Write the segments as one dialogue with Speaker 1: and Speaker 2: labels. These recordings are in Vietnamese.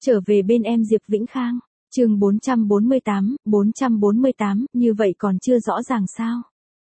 Speaker 1: Trở về bên em Diệp Vĩnh Khang, chương 448, như vậy còn chưa rõ ràng sao?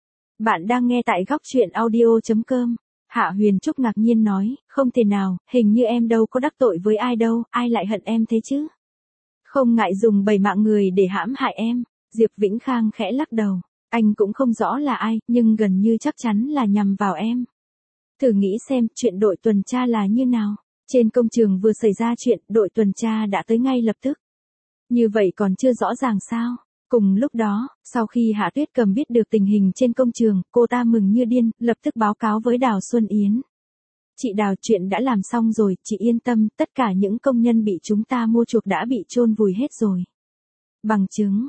Speaker 1: Bạn đang nghe tại góc truyện audio.com. Hạ Huyền Trúc ngạc nhiên nói, không thể nào, hình như em đâu có đắc tội với ai đâu, ai lại hận em thế chứ? Không ngại dùng 7 mạng người để hãm hại em. Diệp Vĩnh Khang khẽ lắc đầu, anh cũng không rõ là ai, nhưng gần như chắc chắn là nhằm vào em. Thử nghĩ xem, chuyện đội tuần tra là như nào? Trên công trường vừa xảy ra chuyện, đội tuần tra đã tới ngay lập tức. Như vậy còn chưa rõ ràng sao? Cùng lúc đó, sau khi Hạ Tuyết Cầm biết được tình hình trên công trường, cô ta mừng như điên, lập tức báo cáo với Đào Xuân Yến. Chị Đào, chuyện đã làm xong rồi, chị yên tâm, tất cả những công nhân bị chúng ta mua chuộc đã bị chôn vùi hết rồi. Bằng chứng,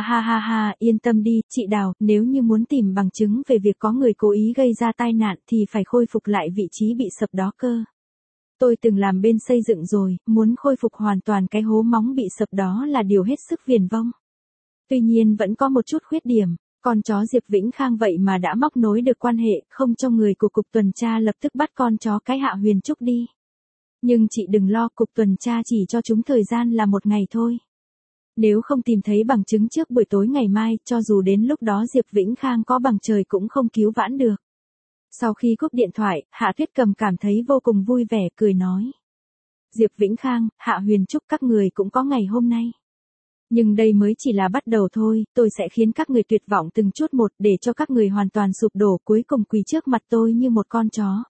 Speaker 1: ha, yên tâm đi, chị Đào, nếu như muốn tìm bằng chứng về việc có người cố ý gây ra tai nạn thì phải khôi phục lại vị trí bị sập đó cơ. Tôi từng làm bên xây dựng rồi, muốn khôi phục hoàn toàn cái hố móng bị sập đó là điều hết sức viển vông. Tuy nhiên vẫn có một chút khuyết điểm, con chó Diệp Vĩnh Khang vậy mà đã móc nối được quan hệ, không cho người của cục tuần tra lập tức bắt con chó cái Hạ Huyền Trúc đi. Nhưng chị đừng lo, cục tuần tra chỉ cho chúng thời gian là 1 ngày thôi. Nếu không tìm thấy bằng chứng trước buổi tối ngày mai, cho dù đến lúc đó Diệp Vĩnh Khang có bằng trời cũng không cứu vãn được. Sau khi cúp điện thoại, Hạ Tuyết Cầm cảm thấy vô cùng vui vẻ, cười nói. Diệp Vĩnh Khang, Hạ Huyền Trúc, các người cũng có ngày hôm nay. Nhưng đây mới chỉ là bắt đầu thôi, tôi sẽ khiến các người tuyệt vọng từng chút một để cho các người hoàn toàn sụp đổ, cuối cùng quỳ trước mặt tôi như một con chó,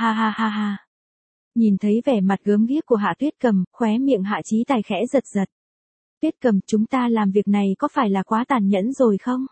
Speaker 1: ha. Nhìn thấy vẻ mặt gớm ghiếc của Hạ Tuyết Cầm, khóe miệng Hạ Chí Tài khẽ giật giật. Tuyết Cầm, chúng ta làm việc này có phải là quá tàn nhẫn rồi không?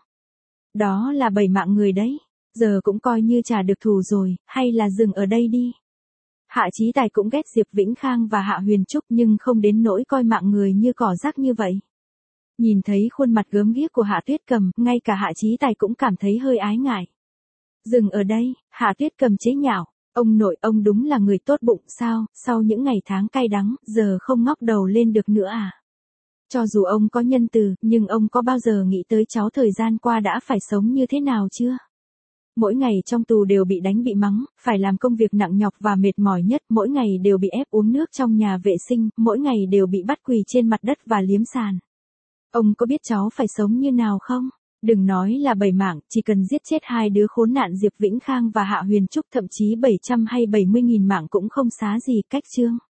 Speaker 1: Đó là 7 mạng người đấy. Giờ cũng coi như trả được thù rồi, hay là dừng ở đây đi. Hạ Chí Tài cũng ghét Diệp Vĩnh Khang và Hạ Huyền Trúc nhưng không đến nỗi coi mạng người như cỏ rác như vậy. Nhìn thấy khuôn mặt gớm ghiếc của Hạ Tuyết Cầm, ngay cả Hạ Chí Tài cũng cảm thấy hơi ái ngại. Dừng ở đây, Hạ Tuyết Cầm chế nhạo, ông nội ông đúng là người tốt bụng sao, sau những ngày tháng cay đắng, giờ không ngóc đầu lên được nữa à? Cho dù ông có nhân từ, nhưng ông có bao giờ nghĩ tới cháu thời gian qua đã phải sống như thế nào chưa? Mỗi ngày trong tù đều bị đánh bị mắng, phải làm công việc nặng nhọc và mệt mỏi nhất, mỗi ngày đều bị ép uống nước trong nhà vệ sinh, mỗi ngày đều bị bắt quỳ trên mặt đất và liếm sàn. Ông có biết cháu phải sống như nào không? Đừng nói là 7 mạng, chỉ cần giết chết 2 đứa khốn nạn Diệp Vĩnh Khang và Hạ Huyền Trúc, thậm chí 700 hay 70.000 mạng cũng không xá gì, cách chương.